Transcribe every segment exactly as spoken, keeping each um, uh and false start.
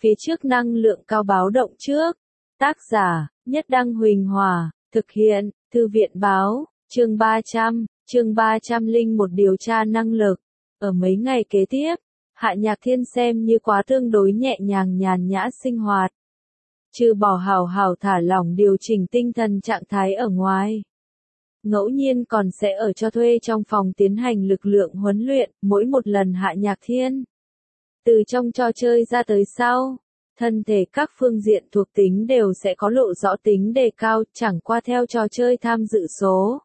Phía trước năng lượng cao báo động trước. Tác giả, Nhất Đăng Huỳnh Hòa, thực hiện, Thư viện Báo, chương ba trăm, chương ba trăm lẻ một điều tra năng lực. Ở mấy ngày kế tiếp, Hạ Nhạc Thiên xem như quá tương đối nhẹ nhàng nhàn nhã sinh hoạt. Trừ bỏ hào hào thả lỏng điều chỉnh tinh thần trạng thái ở ngoài. Ngẫu nhiên còn sẽ ở cho thuê trong phòng tiến hành lực lượng huấn luyện, mỗi một lần Hạ Nhạc Thiên. Từ trong trò chơi ra tới sau, thân thể các phương diện thuộc tính đều sẽ có lộ rõ tính đề cao, chẳng qua theo trò chơi tham dự số.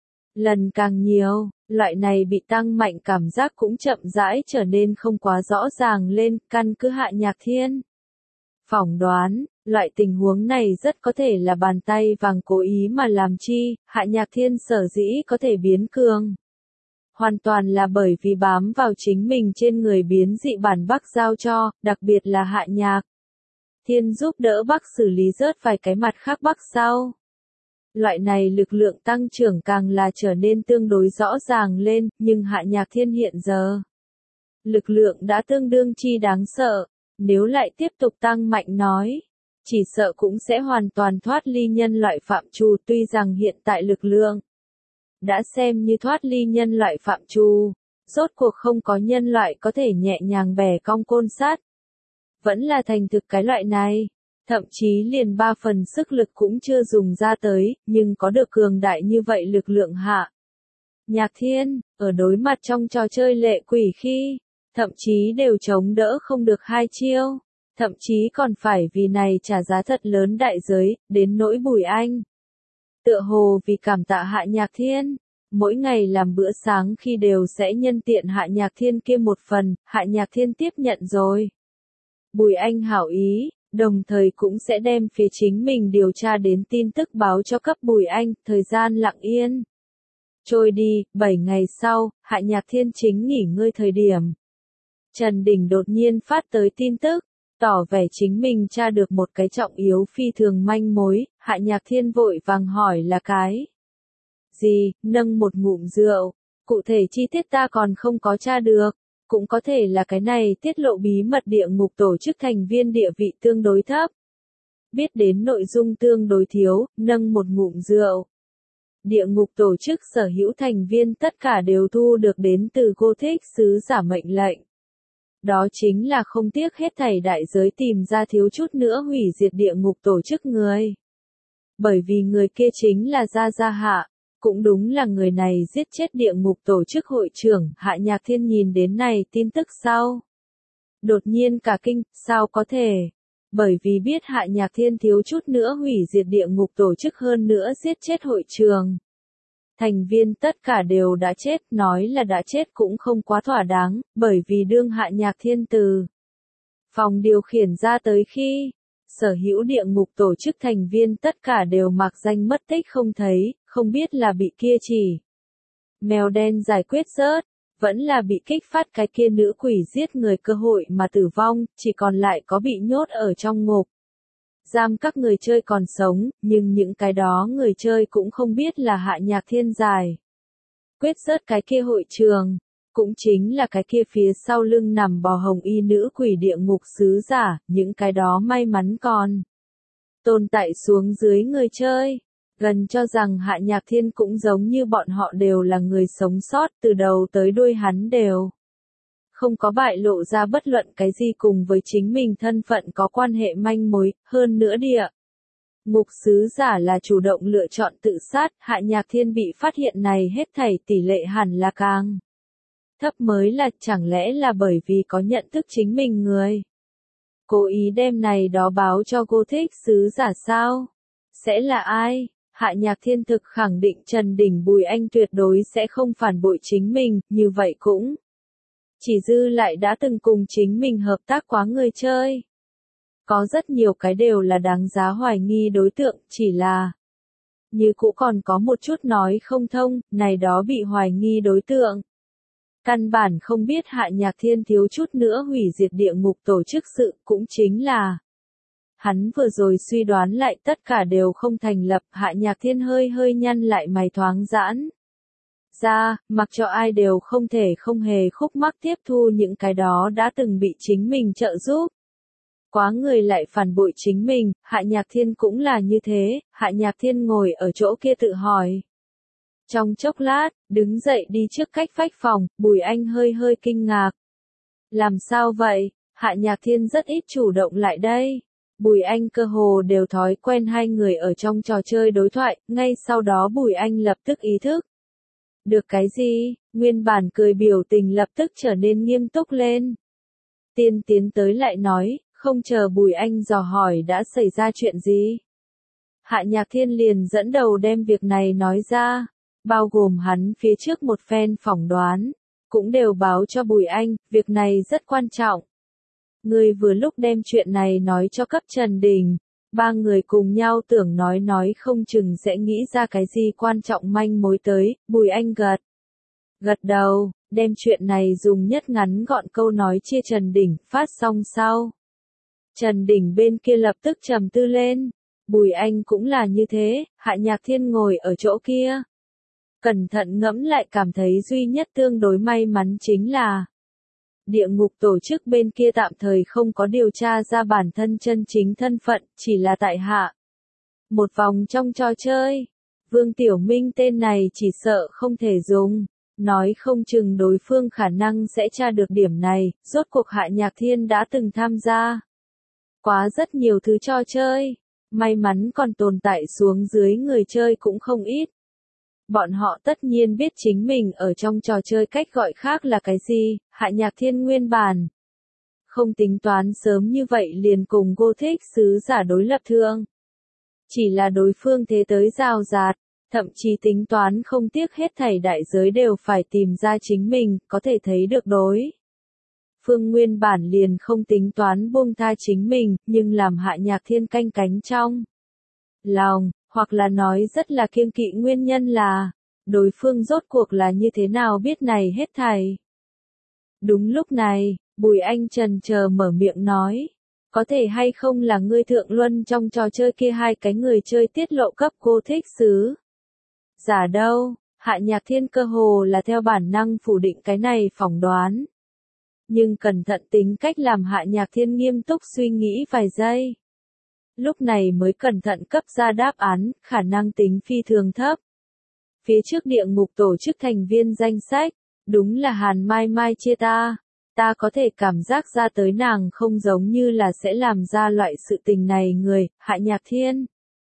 Lần càng nhiều, loại này bị tăng mạnh cảm giác cũng chậm rãi trở nên không quá rõ ràng lên, căn cứ Hạ Nhạc Thiên. Phỏng đoán, loại tình huống này rất có thể là bàn tay vàng cố ý mà làm chi, Hạ Nhạc Thiên sở dĩ có thể biến cường. Hoàn toàn là bởi vì bám vào chính mình trên người biến dị bản Bắc giao cho, đặc biệt là Hạ Nhạc Thiên giúp đỡ Bắc xử lý rớt vài cái mặt khác Bắc sau. Loại này lực lượng tăng trưởng càng là trở nên tương đối rõ ràng lên, nhưng Hạ Nhạc Thiên hiện giờ lực lượng đã tương đương chi đáng sợ, nếu lại tiếp tục tăng mạnh nói, chỉ sợ cũng sẽ hoàn toàn thoát ly nhân loại phạm trù, tuy rằng hiện tại lực lượng đã xem như thoát ly nhân loại phạm trù, rốt cuộc không có nhân loại có thể nhẹ nhàng bẻ cong côn sắt. Vẫn là thành thực cái loại này, thậm chí liền ba phần sức lực cũng chưa dùng ra tới, nhưng có được cường đại như vậy lực lượng Hạ Nhạc Thiên, ở đối mặt trong trò chơi lệ quỷ khi, thậm chí đều chống đỡ không được hai chiêu, thậm chí còn phải vì này trả giá thật lớn đại giới, đến nỗi Bùi Anh. Tựa hồ vì cảm tạ Hạ Nhạc Thiên, mỗi ngày làm bữa sáng khi đều sẽ nhân tiện Hạ Nhạc Thiên kia một phần, Hạ Nhạc Thiên tiếp nhận rồi. Bùi Anh hảo ý, đồng thời cũng sẽ đem phía chính mình điều tra đến tin tức báo cho cấp Bùi Anh, thời gian lặng yên. Trôi đi, bảy ngày sau, Hạ Nhạc Thiên chính nghỉ ngơi thời điểm. Trần Đình đột nhiên phát tới tin tức, tỏ vẻ chính mình tra được một cái trọng yếu phi thường manh mối, Hạ Nhạc Thiên vội vàng hỏi là cái gì, nâng một ngụm rượu, cụ thể chi tiết ta còn không có tra được, cũng có thể là cái này tiết lộ bí mật địa ngục tổ chức thành viên địa vị tương đối thấp. Biết đến nội dung tương đối thiếu, nâng một ngụm rượu. Địa ngục tổ chức sở hữu thành viên tất cả đều thu được đến từ Gothic sứ giả mệnh lệnh. Đó chính là không tiếc hết thảy đại giới tìm ra thiếu chút nữa hủy diệt địa ngục tổ chức người. Bởi vì người kia chính là Gia Gia Hạ, cũng đúng là người này giết chết địa ngục tổ chức hội trưởng. Hạ Nhạc Thiên nhìn đến này tin tức sau. Đột nhiên cả kinh, sao có thể? Bởi vì biết Hạ Nhạc Thiên thiếu chút nữa hủy diệt địa ngục tổ chức hơn nữa giết chết hội trưởng. Thành viên tất cả đều đã chết, nói là đã chết cũng không quá thỏa đáng, bởi vì đương Hạ Nhạc Thiên từ phòng điều khiển ra tới khi, sở hữu địa ngục tổ chức thành viên tất cả đều mặc danh mất tích không thấy, không biết là bị kia chỉ mèo đen giải quyết rớt, vẫn là bị kích phát cái kia nữ quỷ giết người cơ hội mà tử vong, chỉ còn lại có bị nhốt ở trong ngục. Giam các người chơi còn sống, nhưng những cái đó người chơi cũng không biết là Hạ Nhạc Thiên giải quyết rớt cái kia hội trường, cũng chính là cái kia phía sau lưng nằm bò hồng y nữ quỷ địa ngục sứ giả, những cái đó may mắn còn tồn tại xuống dưới người chơi, gần cho rằng Hạ Nhạc Thiên cũng giống như bọn họ đều là người sống sót, từ đầu tới đuôi hắn đều không có bại lộ ra bất luận cái gì cùng với chính mình thân phận có quan hệ manh mối, hơn nữa địa ngục sứ giả là chủ động lựa chọn tự sát, Hạ Nhạc Thiên bị phát hiện này hết thảy tỷ lệ hẳn là càng thấp mới là, chẳng lẽ là bởi vì có nhận thức chính mình người cố ý đem này đó báo cho Gothic sứ giả sao? Sẽ là ai? Hạ Nhạc Thiên thực khẳng định Trần Đình Bùi Anh tuyệt đối sẽ không phản bội chính mình, như vậy cũng chỉ dư lại đã từng cùng chính mình hợp tác quá người chơi. Có rất nhiều cái đều là đáng giá hoài nghi đối tượng, chỉ là như cũ còn có một chút nói không thông, này đó bị hoài nghi đối tượng. Căn bản không biết Hạ Nhạc Thiên thiếu chút nữa hủy diệt địa ngục tổ chức sự, cũng chính là hắn vừa rồi suy đoán lại tất cả đều không thành lập. Hạ Nhạc Thiên hơi hơi nhăn lại mày thoáng giãn ra, mặc cho ai đều không thể không hề khúc mắc tiếp thu những cái đó đã từng bị chính mình trợ giúp. Quá người lại phản bội chính mình, Hạ Nhạc Thiên cũng là như thế, Hạ Nhạc Thiên ngồi ở chỗ kia tự hỏi. Trong chốc lát, đứng dậy đi trước cách vách phòng, Bùi Anh hơi hơi kinh ngạc. Làm sao vậy? Hạ Nhạc Thiên rất ít chủ động lại đây. Bùi Anh cơ hồ đều thói quen hai người ở trong trò chơi đối thoại, ngay sau đó Bùi Anh lập tức ý thức. Được cái gì? Nguyên bản cười biểu tình lập tức trở nên nghiêm túc lên. Tiên tiến tới lại nói, không chờ Bùi Anh dò hỏi đã xảy ra chuyện gì. Hạ Nhạc Thiên liền dẫn đầu đem việc này nói ra, bao gồm hắn phía trước một phen phỏng đoán, cũng đều báo cho Bùi Anh, việc này rất quan trọng. Người vừa lúc đem chuyện này nói cho cấp Trần Đình, ba người cùng nhau tưởng nói nói không chừng sẽ nghĩ ra cái gì quan trọng manh mối tới, Bùi Anh gật. Gật đầu, đem chuyện này dùng nhất ngắn gọn câu nói chia Trần Đình, phát xong sau. Trần Đình bên kia lập tức trầm tư lên, Bùi Anh cũng là như thế, Hạ Nhạc Thiên ngồi ở chỗ kia. Cẩn thận ngẫm lại cảm thấy duy nhất tương đối may mắn chính là địa ngục tổ chức bên kia tạm thời không có điều tra ra bản thân chân chính thân phận, chỉ là tại hạ. Một vòng trong trò chơi, Vương Tiểu Minh tên này chỉ sợ không thể dùng, nói không chừng đối phương khả năng sẽ tra được điểm này, rốt cuộc Hạ Nhạc Thiên đã từng tham gia quá rất nhiều thứ trò chơi, may mắn còn tồn tại xuống dưới người chơi cũng không ít. Bọn họ tất nhiên biết chính mình ở trong trò chơi cách gọi khác là cái gì, Hạ Nhạc Thiên nguyên bản. Không tính toán sớm như vậy liền cùng Gothic sứ giả đối lập thương. Chỉ là đối phương thế tới rào rạt, thậm chí tính toán không tiếc hết thảy đại giới đều phải tìm ra chính mình, có thể thấy được đối. Phương nguyên bản liền không tính toán buông tha chính mình, nhưng làm Hạ Nhạc Thiên canh cánh trong lòng, hoặc là nói rất là kiêng kỵ nguyên nhân là, đối phương rốt cuộc là như thế nào biết này hết thảy. Đúng lúc này, Bùi Anh chần chờ mở miệng nói, có thể hay không là ngươi thượng luân trong trò chơi kia hai cái người chơi tiết lộ cấp Gothic sứ. Giả đâu, Hạ Nhạc Thiên cơ hồ là theo bản năng phủ định cái này phỏng đoán. Nhưng cẩn thận tính cách làm Hạ Nhạc Thiên nghiêm túc suy nghĩ vài giây. Lúc này mới cẩn thận cấp ra đáp án, khả năng tính phi thường thấp. Phía trước địa ngục tổ chức thành viên danh sách, đúng là Hàn Mai Mai chia ta. Ta có thể cảm giác ra tới nàng không giống như là sẽ làm ra loại sự tình này người, Hạ Nhạc Thiên.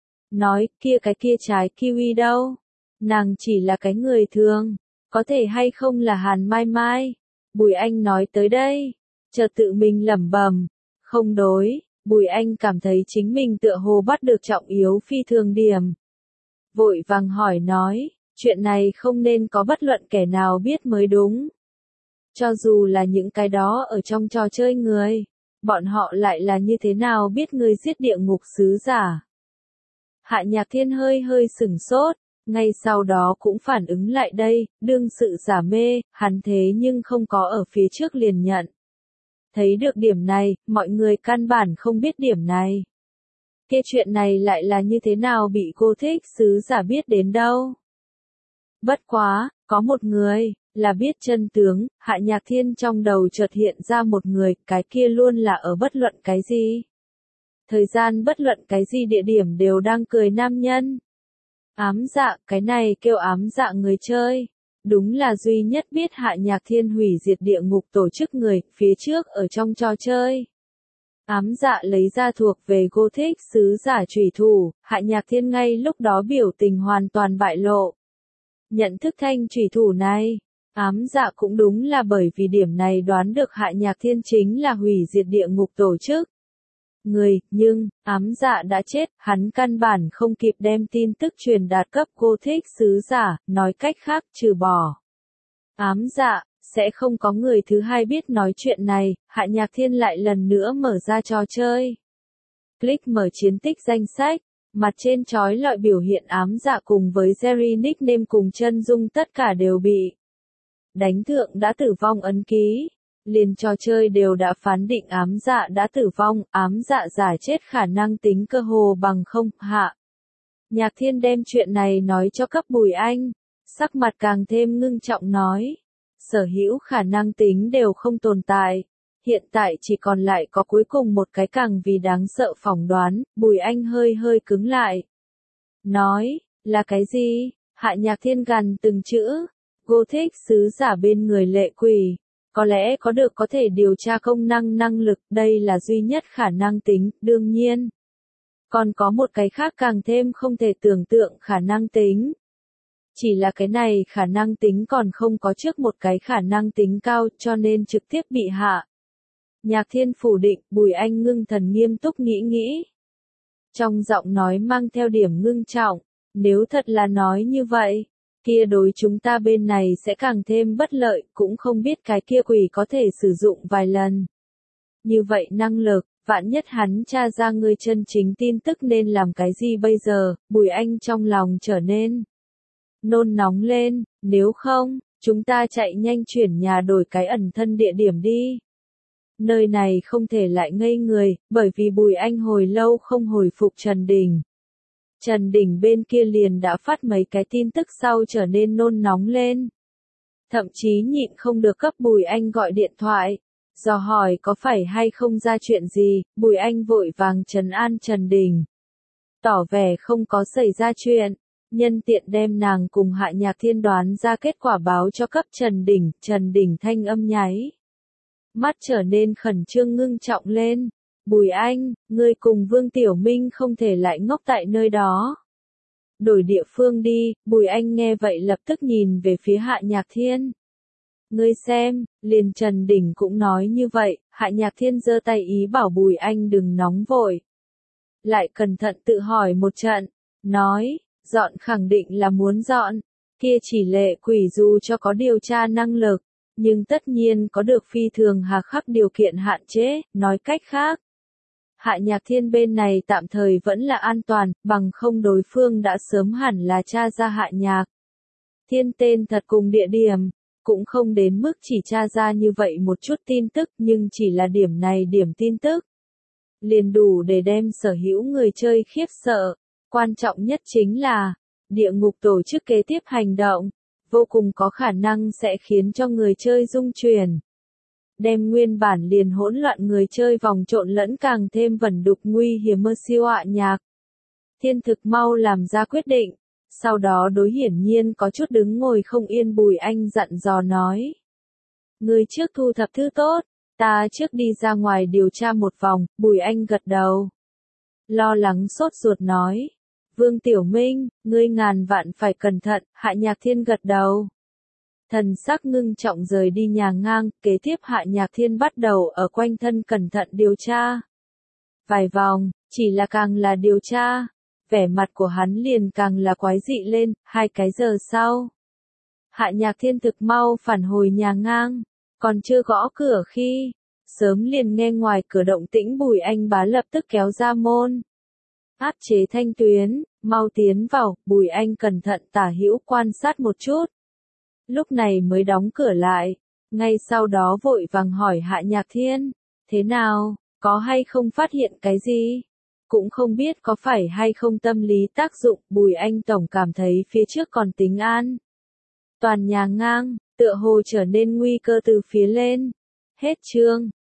Nói, kia cái kia trái kiwi đâu? Nàng chỉ là cái người thường, có thể hay không là Hàn Mai Mai? Bùi Anh nói tới đây, chợt tự mình lẩm bẩm, không đối. Bùi Anh cảm thấy chính mình tựa hồ bắt được trọng yếu phi thường điểm. Vội vàng hỏi nói, chuyện này không nên có bất luận kẻ nào biết mới đúng. Cho dù là những cái đó ở trong trò chơi người, bọn họ lại là như thế nào biết người giết địa ngục sứ giả. Hạ Nhạc Thiên hơi hơi sửng sốt, ngay sau đó cũng phản ứng lại đây, đương sự giả mê, hắn thế nhưng không có ở phía trước liền nhận. Thấy được điểm này, mọi người căn bản không biết điểm này. Kia chuyện này lại là như thế nào bị Gothic sứ giả biết đến đâu. Bất quá, có một người, là biết chân tướng, Hạ Nhạc Thiên trong đầu chợt hiện ra một người, cái kia luôn là ở bất luận cái gì. Thời gian bất luận cái gì địa điểm đều đang cười nam nhân. Ám dạ, cái này kêu ám dạ người chơi. Đúng là duy nhất biết Hạ Nhạc Thiên hủy diệt địa ngục tổ chức người, phía trước ở trong trò chơi. Ám dạ lấy ra thuộc về Gothic sứ giả chủy thủ, Hạ Nhạc Thiên ngay lúc đó biểu tình hoàn toàn bại lộ. Nhận thức thanh chủy thủ này, ám dạ cũng đúng là bởi vì điểm này đoán được Hạ Nhạc Thiên chính là hủy diệt địa ngục tổ chức. Người, nhưng, ám dạ đã chết, hắn căn bản không kịp đem tin tức truyền đạt cấp Gothic sứ giả, nói cách khác trừ bỏ. Ám dạ, sẽ không có người thứ hai biết nói chuyện này, Hạ Nhạc Thiên lại lần nữa mở ra trò chơi. Click mở chiến tích danh sách, mặt trên chói lọi biểu hiện ám dạ cùng với Jerry nickname cùng chân dung tất cả đều bị đánh thượng đã tử vong ấn ký. Liền trò chơi đều đã phán định ám dạ đã tử vong, ám dạ giả chết khả năng tính cơ hồ bằng không, Hạ Nhạc Thiên đem chuyện này nói cho cấp Bùi Anh, sắc mặt càng thêm ngưng trọng nói, sở hữu khả năng tính đều không tồn tại, hiện tại chỉ còn lại có cuối cùng một cái càng vì đáng sợ phỏng đoán, Bùi Anh hơi hơi cứng lại. Nói, là cái gì? Hạ Nhạc Thiên gằn từng chữ, Gothic sứ giả bên người lệ quỷ. Có lẽ có được có thể điều tra công năng năng lực, đây là duy nhất khả năng tính, đương nhiên. Còn có một cái khác càng thêm không thể tưởng tượng khả năng tính. Chỉ là cái này khả năng tính còn không có trước một cái khả năng tính cao cho nên trực tiếp bị hạ. Nhạc Thiên phủ định, Bùi Anh ngưng thần nghiêm túc nghĩ nghĩ. Trong giọng nói mang theo điểm ngưng trọng, nếu thật là nói như vậy, kia đối chúng ta bên này sẽ càng thêm bất lợi, cũng không biết cái kia quỷ có thể sử dụng vài lần. Như vậy năng lực, vạn nhất hắn tra ra người chân chính tin tức nên làm cái gì bây giờ, Bùi Anh trong lòng trở nên nôn nóng lên, nếu không, chúng ta chạy nhanh chuyển nhà đổi cái ẩn thân địa điểm đi. Nơi này không thể lại ngây người, bởi vì Bùi Anh hồi lâu không hồi phục Trần Đình. Trần Đình bên kia liền đã phát mấy cái tin tức sau trở nên nôn nóng lên. Thậm chí nhịn không được cấp Bùi Anh gọi điện thoại, dò hỏi có phải hay không ra chuyện gì, Bùi Anh vội vàng trấn an Trần Đình. Tỏ vẻ không có xảy ra chuyện, nhân tiện đem nàng cùng Hạ Nhạc Thiên đoán ra kết quả báo cho cấp Trần Đình, Trần Đình thanh âm nháy. Mắt trở nên khẩn trương ngưng trọng lên. Bùi Anh, ngươi cùng Vương Tiểu Minh không thể lại ngốc tại nơi đó. Đổi địa phương đi, Bùi Anh nghe vậy lập tức nhìn về phía Hạ Nhạc Thiên. Ngươi xem, liền Trần Đình cũng nói như vậy, Hạ Nhạc Thiên giơ tay ý bảo Bùi Anh đừng nóng vội. Lại cẩn thận tự hỏi một trận, nói, dọn khẳng định là muốn dọn, kia chỉ lệ quỷ dù cho có điều tra năng lực, nhưng tất nhiên có được phi thường hà khắc điều kiện hạn chế, nói cách khác. Hạ Nhạc Thiên bên này tạm thời vẫn là an toàn, bằng không đối phương đã sớm hẳn là tra ra Hạ Nhạc Thiên tên thật cùng địa điểm, cũng không đến mức chỉ tra ra như vậy một chút tin tức nhưng chỉ là điểm này điểm tin tức. Liền đủ để đem sở hữu người chơi khiếp sợ, quan trọng nhất chính là, địa ngục tổ chức kế tiếp hành động, vô cùng có khả năng sẽ khiến cho người chơi rung chuyển. Đem nguyên bản liền hỗn loạn người chơi vòng trộn lẫn càng thêm vẩn đục nguy hiểm mơ siêu Hạ Nhạc Thiên thực mau làm ra quyết định, sau đó đối hiển nhiên có chút đứng ngồi không yên Bùi Anh dặn dò nói. Người trước thu thập thứ tốt, ta trước đi ra ngoài điều tra một vòng, Bùi Anh gật đầu. Lo lắng sốt ruột nói. Vương Tiểu Minh, ngươi ngàn vạn phải cẩn thận, Hạ Nhạc Thiên gật đầu. Thần sắc ngưng trọng rời đi nhà ngang, kế tiếp Hạ Nhạc Thiên bắt đầu ở quanh thân cẩn thận điều tra. Vài vòng, chỉ là càng là điều tra, vẻ mặt của hắn liền càng là quái dị lên, hai cái giờ sau. Hạ Nhạc Thiên thực mau phản hồi nhà ngang, còn chưa gõ cửa khi, sớm liền nghe ngoài cửa động tĩnh Bùi Anh bá lập tức kéo ra môn. Áp chế thanh tuyến, mau tiến vào, Bùi Anh cẩn thận tả hữu quan sát một chút. Lúc này mới đóng cửa lại, ngay sau đó vội vàng hỏi Hạ Nhạc Thiên, thế nào, có hay không phát hiện cái gì? Cũng không biết có phải hay không tâm lý tác dụng, Bùi Anh tổng cảm thấy phía trước còn tính an. Toàn nhà ngang, tựa hồ trở nên nguy cơ từ phía lên. Hết chương.